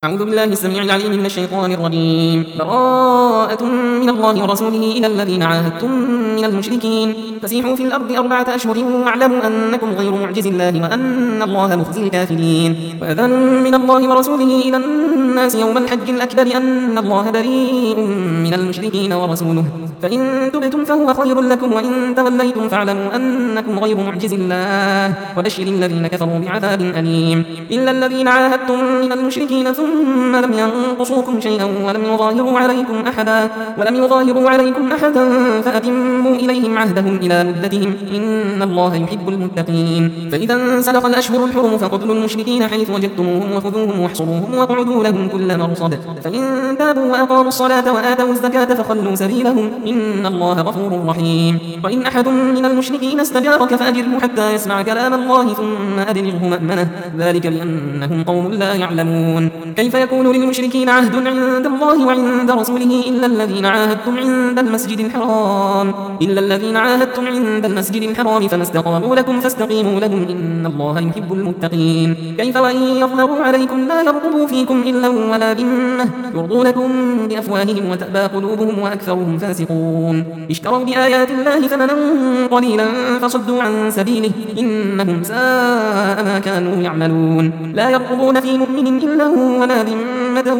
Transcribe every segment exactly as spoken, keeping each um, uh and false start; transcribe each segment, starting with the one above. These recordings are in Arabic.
أعوذ بالله السميع العليم من الشيطان الرجيم. براءة من الله ورسوله إلى الذين عاهدتم من المشركين فسيحوا في الأرض أربعة أشهر واعلموا أنكم غير معجز الله وأن الله مخزي الكافرين. وأذان من الله ورسوله إلى الناس يوم الحج الأكبر أن الله بريء من المشركين ورسوله فإن تبتم فهو خير لكم وإن توليتم فاعلموا أنكم غير معجز الله وبشر الذين كفروا بعذاب أليم. إلا الذين عاهدتم من المشركين ثم لم ينقصوكم شيئا ولم يظاهروا عليكم أحدا ولم يظاهروا عليكم أحدا فأتموا إليهم عهدهم إلى مدتهم إن الله يحب المتقين. فإذا انسلخ الأشهر الحرم فاقتلوا المشركين حيث وجدتموهم وخذوهم واحصروهم واقعدوا لهم كل مرصد فإن تابوا وأقاموا الصلاة وآتوا الزكاة فخلوا سبيلهم إن الله غفور رحيم. وإن أحد من المشركين استجارك فأجره حتى يسمع كلام الله ثم أبلغه مأمنه ذلك بأنهم قوم لا يعلمون. كيف يكون للمشركين عهد عند الله وعند رسوله إلا الذين عاهدتم عند المسجد الحرام إلا الذين عاهدتم عند المسجد الحرام فما استقاموا لكم فاستقيموا لهم إن الله يحب المتقين. كيف وإن يظهروا عليكم لا يرقبوا فيكم إلا ولا ذمة يرضونكم بأفواههم وتأبى قلوبهم وأكثرهم فاسقون. اشتروا بآيات الله ثمنا قليلا فصدوا عن سبيله إنهم ساء ما كانوا يعملون. لا يرقبون في مؤمن إلا ولا ذمة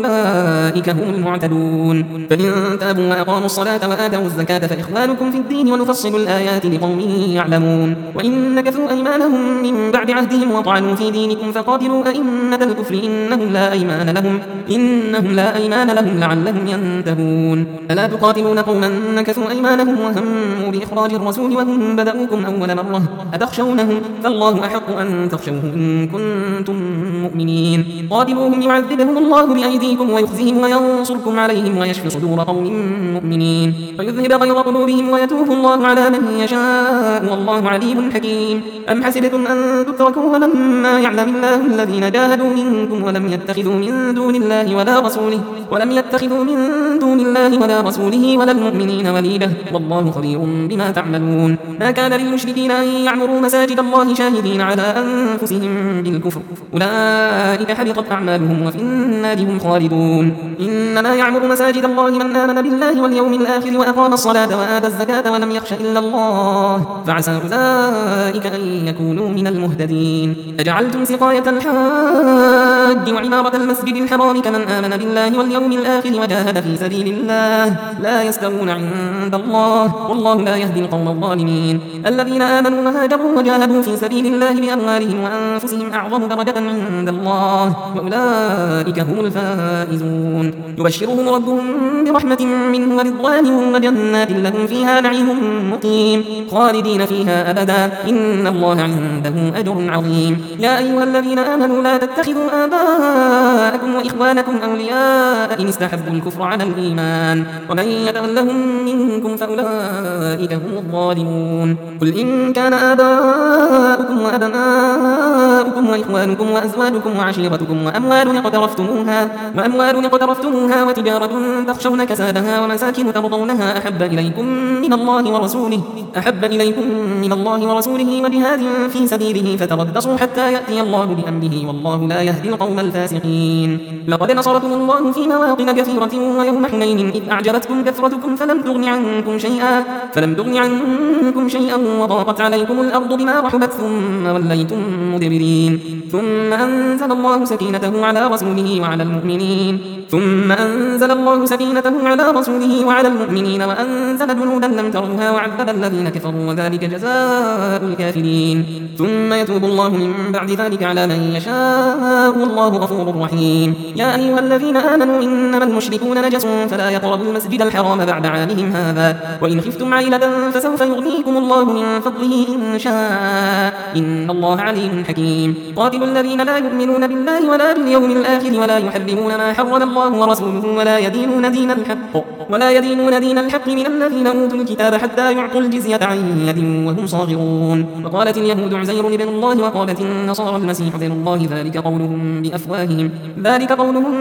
وأولئك هم المعتدون. فإن تابوا وأقاموا الصلاة وآتوا الزكاة فإخوانكم في الدين ونفصل الآيات لقوم يعلمون. وإن نكثوا أيمانهم من بعد عهدهم وطعنوا في دينكم فقاتلوا أئمة الكفر إنهم لا أيمان لهم إنهم لا أيمان لهم لعلهم ينتهون. ألا تقاتلون قوما نكثوا أيمانهم وهموا بإخراج الرسول وهم بدأوكم أول مرة أتخشونهم فالله أحق أن تخشوه إن كنتم مؤمنين. قاتلوهم يعذبهم الله بأيديكم ويخزيهم وينصركم عليهم ويشفي صدور قوم مؤمنين ويذهب غيظ قلوبهم ويتوب الله على من يشاء والله عليم حكيم. أم حسبتم أن تتركوا ولما يعلم الله الذين جاهدوا منكم ولم يتخذوا من دون الله ولا رسوله ولم يتخذوا من دون الله ولا رسوله ولا المؤمنين وليدا والله خبير بما تعملون. ما كان للمشركين أن يعمروا مساجد الله شاهدين على أنفسهم بالكفر أولئك حبطت أعمالهم وفي النار هم خالدون. إنما يعمر مساجد الله من آمن بالله واليوم الآخر وأقام الصلاة وآتى الزكاة ولم يخش إلا الله فعسى أولئك أن يكونوا من المهتدين. أجعلتم سقاية الحاج وعمارة المسجد الحرام كمن آمن بالله واليوم الآخر وجاهد في سبيل الله لا يستوون عند الله والله لا يهدي القوم الظالمين. الذين آمنوا وهاجروا وجاهدوا في سبيل الله بأموالهم وأنفسهم أعظم درجة عند الله وأولئك هم الفائزون. يبشرهم ربهم برحمة منه ورضوان وجنات لهم فيها نعيم مقيم خالدين فيها أبدا إن الله عنده أجر عظيم. يا أيها الذين آمنوا لا تتخذوا آباءكم وإخوانكم أولياء إن استحبوا الكفر على الإيمان ومن يتولهم منكم فأولئك هم الظالمون. قل إن كان آباؤكم وأبناؤكم وإخوانكم وأزواجكم وعشيرتكم وأموال اقترفتموها وأموال اقترفتموها وتجارة تخشون كسادها ومساكن ترضونها أحب إليكم من الله ورسوله أحب إليكم من الله ورسوله وجهاد في سبيله فتربصوا حتى يأتي الله بأمره والله لا يهدي القوم الفاسقين. لقد نصركم الله في مواطن كثيرة ويوم حنين إذ أعجبتكم كثرتكم فلم تغن عنكم شيئا فلم تغن عنكم شيئا وضاقت عليكم الأرض بما رحبت ثم وليتم مدبرين. ثم أنزل الله سكينته على رسوله وعلى المؤمنين ثم أنزل الله سكينته على رسوله وعلى المؤمنين وأنزل جنودا لم تروها وعذب الذين كفروا وذلك جزاء الكافرين. ثم يتوب الله من بعد ذلك على من يشاء والله غفور رحيم. يا أيها الذين آمنوا إنما المشركون نجس فلا يقربوا المسجد الحرام بعد عامهم هذا وإن خفتم عيلة فسوف يغنيكم الله من فضله إن شاء إن الله عليم حكيم. قاتلوا الذين لا يؤمنون بالله ولا باليوم الآخر ولا يحرمون ما حرم الله ورسوله ولا يدينون دين الحق ولا يدينون دين الحق من الذين أوتوا الكتاب حتى يعطوا الجزية عن يد وهم صاغرون. وقالت اليهود عزير ابن الله وقالت النصارى المسيح ابن الله ذلك قولهم بأفواههم ذلك قولهم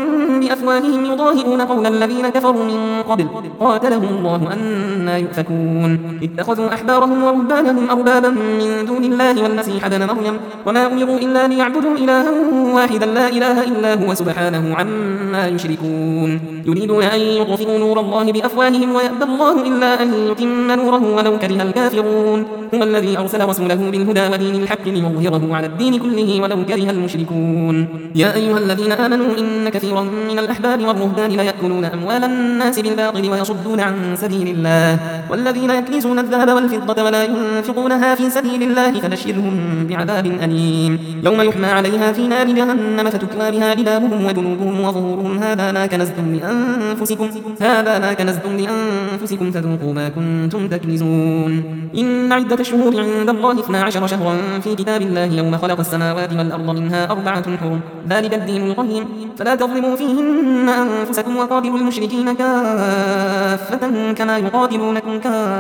بأفواههم يضاهئون قول الذين كفروا من قبل قاتلهم الله أنى يؤفكون اتخذوا أحبارهم ورهبانهم أربابا من دون الله والمسيح ابن مريم وما أمروا إلا ليعبدوا إلها واحدا لا إله إلا هو سبحانه عما يشركون يريدون أن يطفئوا نور الله بأفواههم ويأبى الله إلا أن يتم نوره ولو كره الكافرون هو الذي أرسل رسوله بالهدى ودين الحق ليظهره على الدين كله ولو كره المشركون يا أيها الذين آمنوا إن كثيرا من الأحبار والرهبان ليأكلون أموال الناس بالباطل ويصدون عن سبيل الله والذين يكنزون الذهب والفضة ولا ينفقونها في سبيل الله فبشرهم بعذاب أليم يوم يحمى عليها في نار جهنم فتكوى بها جباههم وجنوبهم وظهورهم هذا ما كنزتم لأنفسكم هذا ما كنزتم لأنفسكم فذوقوا ما كنتم تكنزون إن عدة الشهور عند الله اثنا عشر شهرا في كتاب الله يوم خلق السماوات والأرض منها أربعة حرم ذلك الدين القيم فلا تظلموا فيهن أنفسكم وقاتلوا المشركين كافة كما يقاتلونكم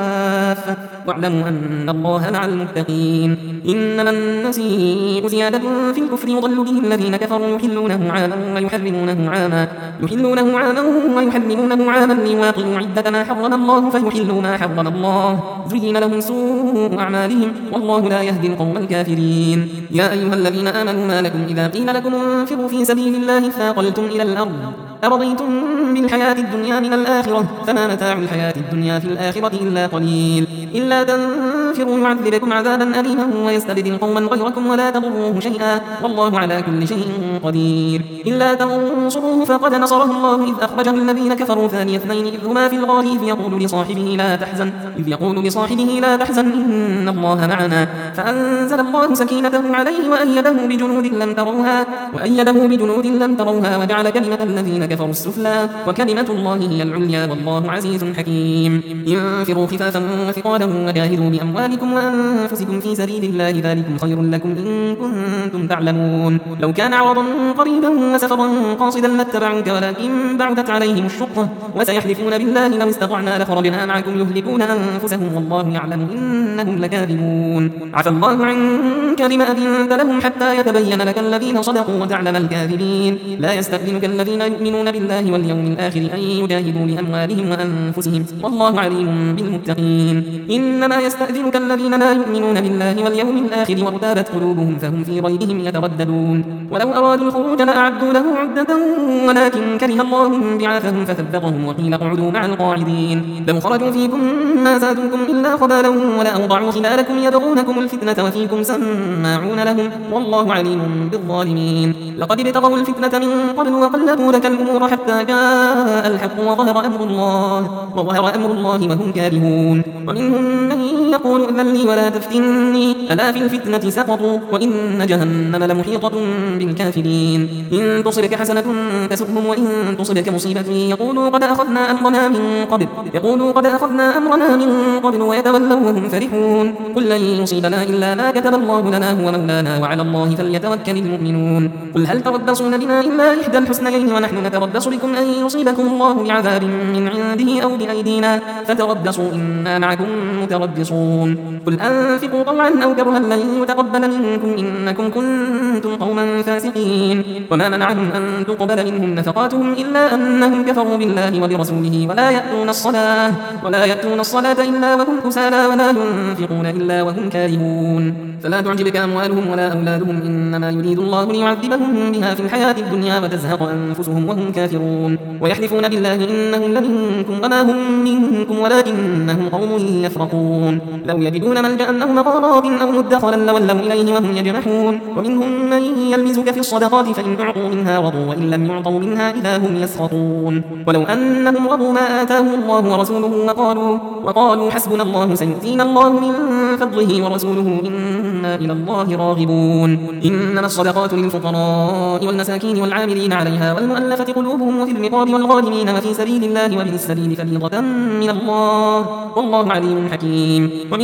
كافة واعلموا أن الله مع المتقين إنما النسيء زيادة في الكفر يضل به الذين كفروا يحلونه عاما ويحرمونه عاما يحلونه عاما ويحرمونه عاما ليواطئوا عدة ما حرم الله فيحلوا ما حرم الله زين لهم سوء أعمالهم والله لا يهدي القوم الكافرين يا أيها الذين آمنوا ما لكم إذا قيل لكم انفروا في سبيل الله ثاقلتم إلى الأرض أرضيتم بالحياة الدنيا من الآخرة فما متاع الحياة الدنيا في الآخرة إلا قليل إلا تنفروا يعذبكم عذابا أليما ويستبدل قوما غيركم ولا تضروه شيئا والله على كل شيء قدير إلا تنصروه فقد نصره الله إذ أخرجه الذين كفروا ثاني اثنين إذ هما في الغار إذ يقول لصاحبه لا تحزن إذ يقول لصاحبه لا تحزن إن الله معنا فأنزل الله سكينته عليه وأيده بجنود لم تروها وأيده بجنود لم تروها وجعل كلمة الذين كفروا السفلى وكلمة الله هي العليا والله عزيز حكيم انفروا خفافا وثقالا وجاهدوا بأموالكم وأنفسكم في سبيل الله ذلكم خير لكم إن كنتم تعلمون لو كان عرضا قريبا وسفرا قاصدا لاتبعوك ولكن بعدت عليهم الشقة وسيحلفون بالله لو استطعنا لخرجنا معكم يهلكون أنفسهم والله يعلم إنهم لكاذبون عفى الله عنك لما أذنت لهم حتى يتبين لك الذين صدقوا وتعلم الكاذبين لا يستأذنك الذين يؤمنون بالله واليوم الآخر أن يجاهدوا بأموالهم وأنفسهم والله عليم بالمتقين إنما يستأذنك الذين لا يؤمنون بالله واليوم الآخر وارتابت قلوبهم فهم في ريبهم يترددون ولو أرادوا الخروج لأعدوا له عدة ولكن كره الله بعاثهم فثبطهم وقيل اقعدوا مع القاعدين لو خرجوا فيكم ما زادوكم إلا خبالا ولأوضعوا خلالكم يبغونكم الفتنة وفيكم سماعون لهم والله عليم بالظالمين لقد ابتغوا الفتنة من قبل وقلبوا لك الأمور حتى جاء الحق وظهر أمر الله وظهر أمر الله وهم كارهون ومنهم من يقول ائذن لي ولا تفتني ألا في الفتنة سقطوا وإن جهنم لمحيطة بالكافرين إن تصبك حسنة تسؤهم وإن تصبك مصيبة يقولوا قد أخذنا أمرنا من قبل يقولوا قد أخذنا أمرنا من قبل ويتولوا وهم فرحون قل لن يصيبنا إلا ما كتب الله لنا هو مولانا وعلى الله فليتوكل المؤمنون قل هل تربصون بنا إلا إحدى الحسنيين ونحن نتربص بكم أن يصيبكم الله بعذاب من عنده أو بأيدينا فتربصوا إنا معكم متربصون قل أنفقوا طوعا أو كرها لن يتقبل منكم إنكم كنتم قوما فاسقين وما منعهم أن تقبل منهم نفقاتهم إلا أنهم كفروا بالله وبرسوله ولا يأتون الصلاة ولا يأتون الصلاة إلا وهم كسالى ولا ينفقون إلا وهم كارهون فلا تعجبك أموالهم ولا أولادهم إنما يريد الله ليعذبهم بها في الحياة الدنيا وتزهق أنفسهم وهم كافرون ويحلفون بالله إنهم لمنكم وما هم منكم ولكنهم قوم يفرقون لو يجدون ملجأ أو مغارات أو مدخلا لولوا إليه وهم يجمحون ومنهم من يلمزك في الصدقات فإن أعطوا منها رضوا وإن لم يعطوا منها إذا هم يسخطون ولو أنهم رضوا ما آتاهم الله ورسوله وقالوا, وقالوا حسبنا الله سيؤتينا الله من فضله ورسوله إنا إلى الله راغبون إنما الصدقات للفقراء والمساكين والعاملين عليها والمؤلفة قلوبهم وفي الرقاب والغارمين وفي سبيل الله وابن السبيل فريضة من الله والله عليم حكيم ومن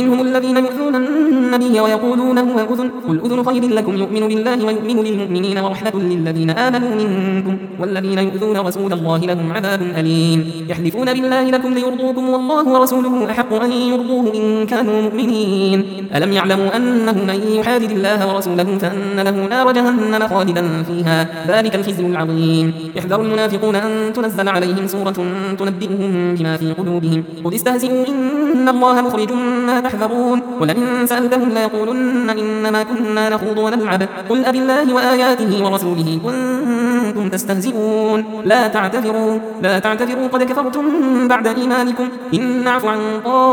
ومنهم الذين يؤذون النبي ويقولون هو أذن قل أذن خير لكم يؤمن بالله ويؤمن للمؤمنين ورحمة للذين آمنوا منكم والذين يؤذون رسول الله لهم عذاب أليم يحلفون بالله لكم ليرضوكم والله ورسوله أحق أن يرضوه إن كانوا مؤمنين ألم يعلموا أنه من يحادد الله ورسوله فأن له نار جهنم خالدا فيها ذلك الخزي العظيم يحذر المنافقون أن تنزل عليهم سورة تنبئهم بما في قلوبهم قل استهزئوا إن الله مخرج ما تحذرون ولئن سألتهم ليقولن إنما كنا نخوض ونلعب قل أبالله وآياته ورسوله كنتم تستهزئون لا تعتذروا لا تعتذروا قد كفرتم بعد إيمانكم إن نعفو عن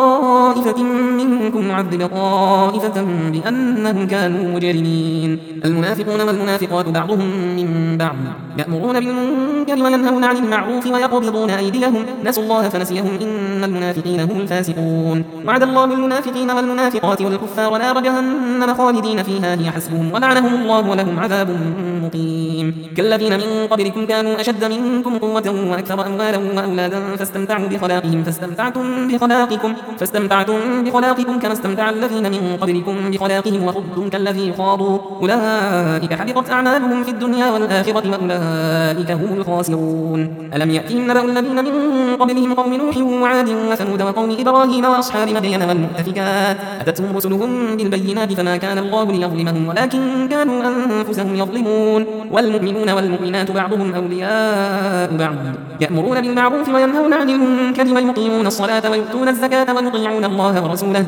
طائفة منكم نعذب طائفة بأنهم كانوا مجرمين المنافقون والمنافقات بعضهم من بعض يأمرون بالمنكر وينهون عن المعروف ويقبضون أيديهم نسوا الله فنسيهم إن المنافقين هم الفاسقون وعد الله المنافقين والمنافقات والكفار نار جهنم خالدين فيها هي حسبهم ولعنهم الله ولهم عذاب مقيم كالذين من قبلكم كانوا أشد منكم قوة وأكثر أموالا وأولادا فاستمتعوا بخلاقهم فاستمتعتم بخلاقكم فاستمتعتم بخلاقكم كما استمتع الذين من قبلكم بخلاقهم وخضتم كالذي خاضوا أولئك حبطت أعمالهم في الدنيا والآخرة وأولئك هم الخاسرون ألم يأتهم نبأ الذين من قبلهم قوم نوح وعاد وثمود وقوم إبراهيم وأصحاب مدين والمؤتفكات أتتهم رسلهم بالبينات فما كان الله ليظلمهم ولكن كانوا أنفسهم يظلمون والمؤمنون والمؤمنات بعضهم أولياء بعض يأمرون بالمعروف وينهون عن المنكر ويقيمون الصلاة ويؤتون الزكاة ويطيعون الله ورسوله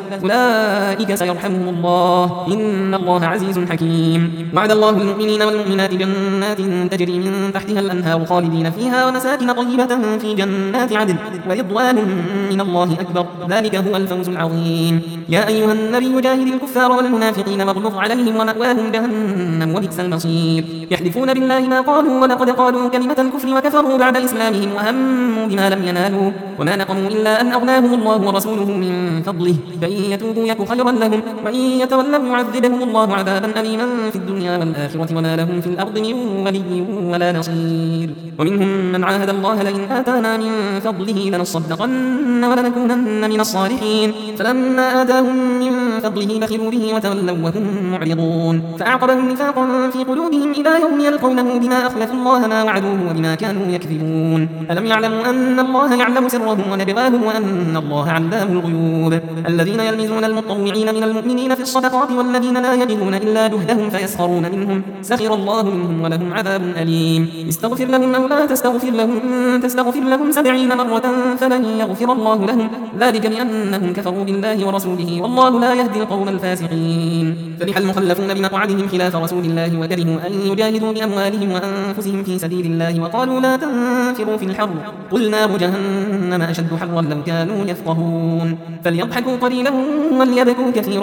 أولئك سيرحمهم الله إن الله عزيز حكيم وعد الله المؤمنين والمؤمنات جنات تجري من تحتها الأنهار خالدين فيها ومساكن طيبة في جنات عدن ورضوان من الله أكبر ذلك هو الفوز العظيم يا أيها النبي جاهد الكفار والمنافقين واغلظ عليهم ومأواهم جهنم وبئس المصير يحلفون بالله ما قالوا ولقد قالوا كلمة الكفر وكفروا بعد إسلامهم وهموا بما لم ينالوا وما نقموا إلا أن أغناهم الله ورسوله من فضله فإن يتوبوا يك خيرا لهم وإن يتولوا يعذبهم الله عذابا أليما في الدنيا والآخرة وما لهم في الأرض من ولي ولا نصير ومنهم من عاهد الله لئن آتانا من فضله لنصدقن ولنكونن من الصالحين فلما آتاهم من فضله بخلوا به وتولوا وهم معرضون فأعقبهم نفاقا في قلوبهم إلى يوم يلقونه بما أخلفوا الله ما وعدوه وبما كانوا يكذبون ألم يعلموا أن الله يعلم سرهم ونجواهم وأن الله علام الغيوب الذين يلمزون المطوعين من المؤمنين في الصدقات والذين لا يجدون إلا جهدهم فيسخرون منهم سخر الله منهم ولهم عذاب أليم استغفر لهم أو لا تستغفر لهم إن تستغفر لهم سبعين مرة فلن يغفر الله لهم ذلك بأنهم كفروا بالله ورسوله والله لا يهدي القوم الفاسقين فرح المخلفون بمقعدهم خلاف رسول الله وكرهوا أن يجاهدوا بأموالهم وأنفسهم في سبيل الله وقالوا لا تنفروا في الحر قل نار جهنم أشد حرا لو كانوا يفقهون فليضحكوا قليلا وليبكوا كثيرا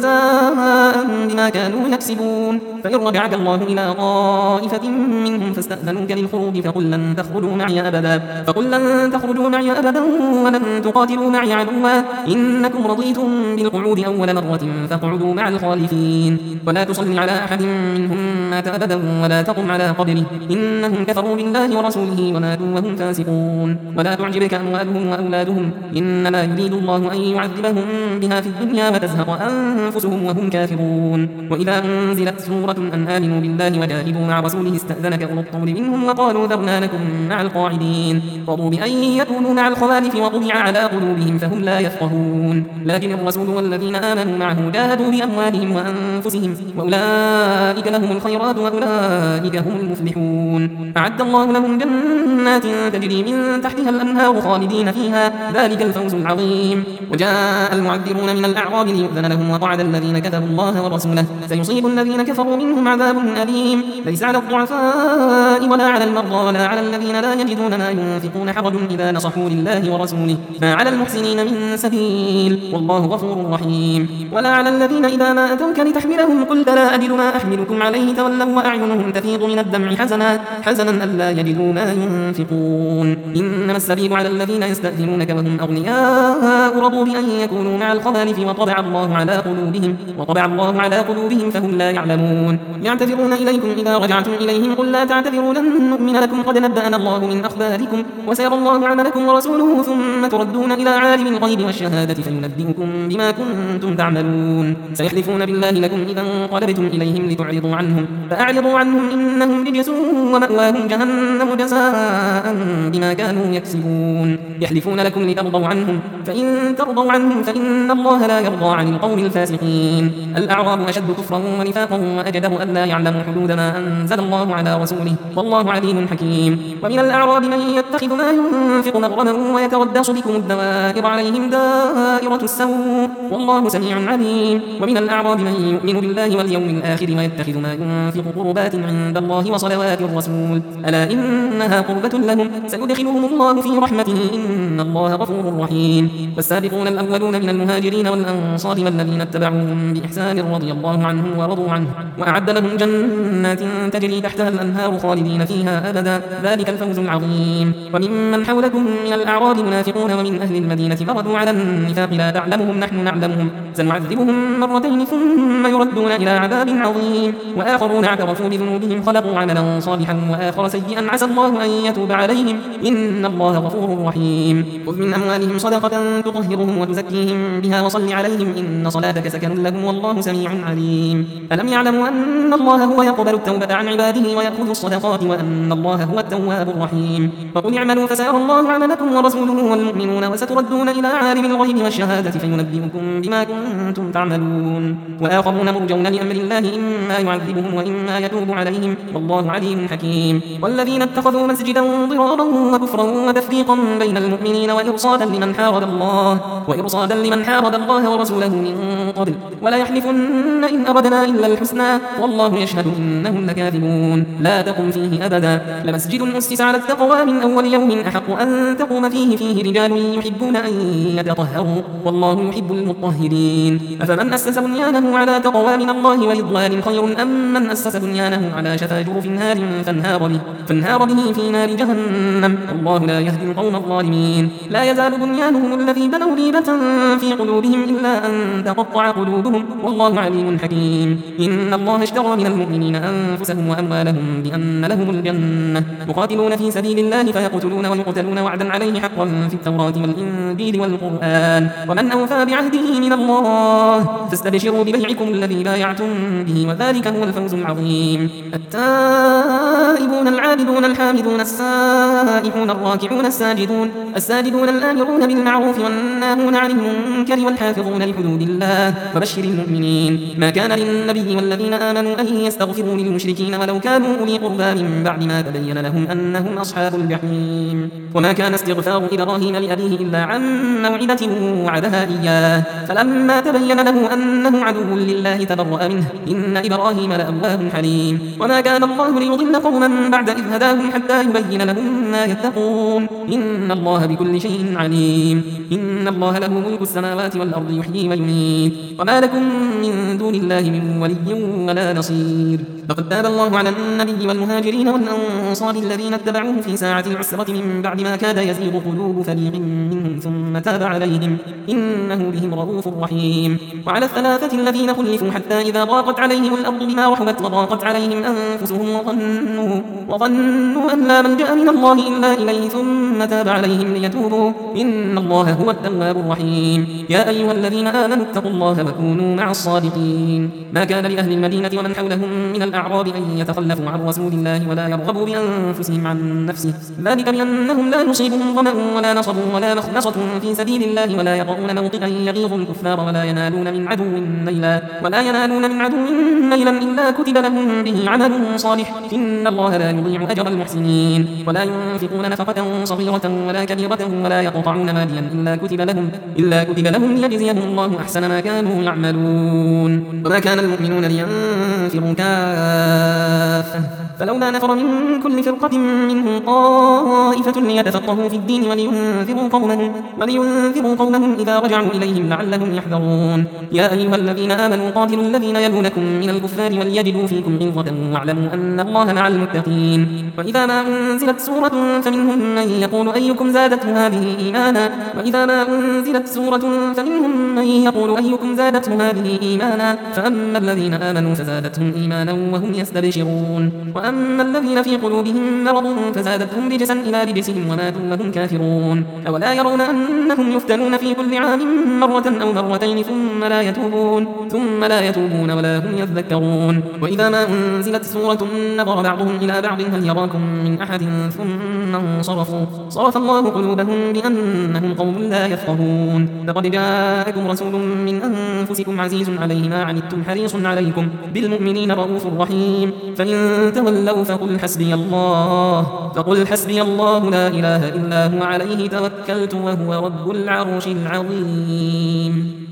جزاء بما كانوا يكسبون فإن رجعك الله إلى طائفة منهم فاستأذنوك للخروج فقل لن تخرجوا معي أبدا فقل لن تخرجوا معي أبدا ولن تقاتلوا معي عدوا إنكم رضيتم بالقعود أول مرة فاقعدوا مع الخالفين ولا تصل على أحد منهم مات أبدا ولا تقم على قبره إنهم كفروا بالله ورسوله وماتوا وهم فاسقون ولا تعجبك أموالهم وأولادهم إنما يريد الله أن يعذبهم بها في الدنيا وتزهق أنفسهم وهم كافرون وإذا أنزلت سورة أن آمنوا بالله وجاهدوا مع رسوله استأذنك أولو الطول منهم وقالوا ذرنا لكم مع القاعدين رضوا بأن يكونوا مع الخوالف وطبع على قلوبهم فهم لا يفقهون لكن الرسول والذين آمنوا معه جاهدوا بأموالهم وأنفسهم وأولئك لهم الخيرات وأولئك هم المفلحون أعد الله لهم جنات تجري من تحتها الأنهار خالدين فيها ذلك الفوز العظيم وجاء المعذرون من الأعراب ليؤذن لهم وقعد الذين كذبوا الله ورسوله سيصيب الذين كفروا منهم عذاب أليم ليس على الضعفاء ولا على المرضى ولا على الذين لا يجدون ما ينفقون حرج إذا نصحوا لله ورسوله ما على المحسنين من سبيل والله غفور رحيم ولا على الذين إذا ما أتوك جاءوك لتحملهم قلت لا أجد ما أحملكم عليه تولوا وأعينهم تفيض من الدمع حزنا حزنا ألا يجدوا ما ينفقون إنما السبيل على الذين يستأذنونك وهم أغنياء رضوا بأن يكونوا مع الخوالف وطبع الله على قلوبهم وطبع الله على قلوبهم فهم لا يعلمون يعتذرون إليكم إذا رجعتم إليهم قل لا تعتذروا لن نؤمن لكم قد نبأنا الله من أخباركم وسيرى الله عملكم ورسوله ثم تردون إلى عالم الغيب والشهادة فينبئكم بما كنتم تعملون سيحلفون بالله لكم إذا انقلبتم إليهم لتعرضوا عنهم فأعرضوا عنهم إنهم رجس ومأواهم جهنم جزاء بما كانوا يكسبون يحلفون لكم لترضوا عنهم فإن ترضوا عنهم فإن الله لا يرضى عن القوم الفاسقين الأعراب أشد كفرا ونفاقا وأجدر ألا يعلموا حدود ما أنزل الله على رسوله والله عليم حكيم ومن الأعراب من يتخذ ما ينفق مغرما ويتربص بكم الدوائر عليهم دائرة السوء والله سميع عليم ومن الأعراب من يؤمن بالله واليوم الآخر ويتخذ ما ينفق قربات عند الله وصلوات الرسول ألا إنها قربة لهم سيدخلهم الله في رحمته إن الله غفور رحيم والسابقون الأولون من المهاجرين والأنصار والذين اتبعوهم بإحسان رضي الله عنهم ورضوا عنه وأعد لهم جنات تجري تحتها الأنهار خالدين فيها أبدا ذلك الفوز العظيم وممن حولكم من الأعراب منافقون ومن أهل المدينة مردوا على النفاق لا تعلمهم نحن نعلمهم سنعذبهم مرتين ثم يردون إلى عذاب عظيم وآخرون اعترفوا بذنوبهم خلقوا عملا صالحا وآخر سيئا عسى الله أن يتوب عليهم إن الله غفور رحيم خذ من أموالهم صدقة تطهرهم وتزكيهم بها وصل عليهم إن صلاتك سكن لهم والله سميع عليم ألم يعلموا أن الله هو يقبل التوبة عن عباده ويأخذ الصدقات وأن الله هو التواب الرحيم وقل اعملوا فسيرى الله عملكم ورسوله والمؤمنون وستردون إلى عالم الغيب والشهادة فينبئكم بما كنتم تعملون وآخرون مرجون لأمر الله إما يعذبهم وإما يتوب عليهم والله عليم حكيم والذين اتخذوا مسجدا ضرارا وكفرا وتفريقا بين المؤمنين وإرصادا لمن حارب الله وإرصادا لمن حارب الله ورسوله من قبل ولا يحلفن إن أردنا إلا الحسنى والله يشهد إنهم لكاذبون لا تقم فيه أبدا لمسجد أسس على التقوى من أول يوم أحق أن تقوم فيه فيه رجال يحبون أن يتطهروا والله يحب المطهرين أفمن أسس بنيانه على تقوى من الله ورضوان خير أم من أسس بنيانه على شفا جرف نار فانهار به فانهار به في نار جهنم الله لا يهدي القوم الظالمين لا يزال بنيانهم الذي بنوا ريبة في قلوبهم إلا أن تقطع قلوبهم والله عليم حكيم إن الله اشترى من المؤمنين أنفسهم وأموالهم بأن لهم الجنة يقاتلون في سبيل الله فيقتلون ويقتلون وعدا عليه حقا في التوراة والإنجيل والقرآن ومن أوفى بعهده من الله فاستبشروا ببيعكم الذي بايعتم به وذلك هو الفوز العظيم التائبون العابدون الحامدون السائحون الراكعون الساجدون الساجدون الآمرون بالمعروف والناهون عن المنكر والحافظون لحدود الله وبشر المؤمنين ما كان للنبي والذين آمنوا أن يستغفروا للمشركين ولو كانوا أولي قربى من بعد ما تبين لهم أنهم أصحاب الجحيم وما كان استغفار إبراهيم لأبيه إلا عن موعدة وعدها إياه فلما تبين له أنه عدو لله تبرأ منه إن إبراهيم لأواه حليم وما كان الله ليضل قوما بعد إذ هداهم حتى يبين لهم ما يتقون إن الله بكل شيء عليم إن الله له ملك السماوات والأرض يحيي ويميت وما لكم من دون الله من ولي ولا نصير لقد تاب الله على النبي والمهاجرين والأنصار الذين اتبعوه في ساعة العسرة من بعد ما كاد يزيغ قلوب فريق منهم ثم تاب عليهم إنه بهم رؤوف رحيم وعلى الثلاثة الذين خلفوا حتى إذا ضاقت عليهم الأرض بما رحبت وضاقت عليهم أنفسهم وظنوا, وظنوا أن لا ملجأ من الله إلا إليه ثم تاب عليهم ليتوبوا إن الله هو التواب الرحيم يا أيها الذين آمنوا اتقوا الله وكونوا مع الصادقين ما كان لأهل المدينة ومن حولهم من الأعراب أن يتخلفوا عن رسول الله ولا يرغبوا بأنفسهم عن نفسه ذلك بأنهم لا يصيبهم ظمأ ولا نصب ولا مخمصة في سبيل الله ولا يطؤون موطئا يغيظ الكفار ولا ينالون من عدو نيلا ولا ينالون من عدو نيلا إلا كتب لهم به عمل صالح إن الله لا يضيع أجر المحسنين ولا ينفقون نفقة صغيرة ولا كبيرة ولا يقطعون ماديا إلا كتب لهم إلا كتب لهم ليجزيهم الله أحسن ما كانوا يعملون وما كان المؤمنون لينفروا كافة فلولا نفر من كل فرقة منهم طائفة طائفة ليتفقهوا في الدين ولينذروا قومهم, ولينذروا قومهم إذا رجعوا إليهم لعلهم يحذرون. يا أيها الذين آمنوا قاتلوا الذين يلونكم من الكفار وليجدوا فيكم غلظة واعلموا أن الله مع المتقين. وإذا ما أنزلت سورة فمنهم من يقول أيكم زادته هذه إيمانا وإذا ما أنزلت سورة فمنهم من يقول أيكم زادته هذه إيمانا فأما الذين آمنوا فزادتهم إيمانا وهم يستبشرون وأما الذين في قلوبهم مرض فزادتهم رجسا إلى رجسهم وماتوا وهم كافرون. أولا يرون أنهم يفتنون في كل عام مرة أو مرتين ثم لا يتوبون ثم لا يتوبون ولا هم يذكرون. وإذا ما أنزلت سورة نظر بعضهم إلى بعض هل يراكم من أحد ثم انصرفوا صرف الله قلوبهم بأنهم قوم لا يفقهون. لقد جاءكم رسول من أنفسكم عزيز عليه ما عنتم حريص عليكم بالمؤمنين رؤوف رحيم. فإن تولوا فقل حسبي الله فقل حسبي الله لا إله إلا هو عليه توكلت وهو رب العرش العظيم.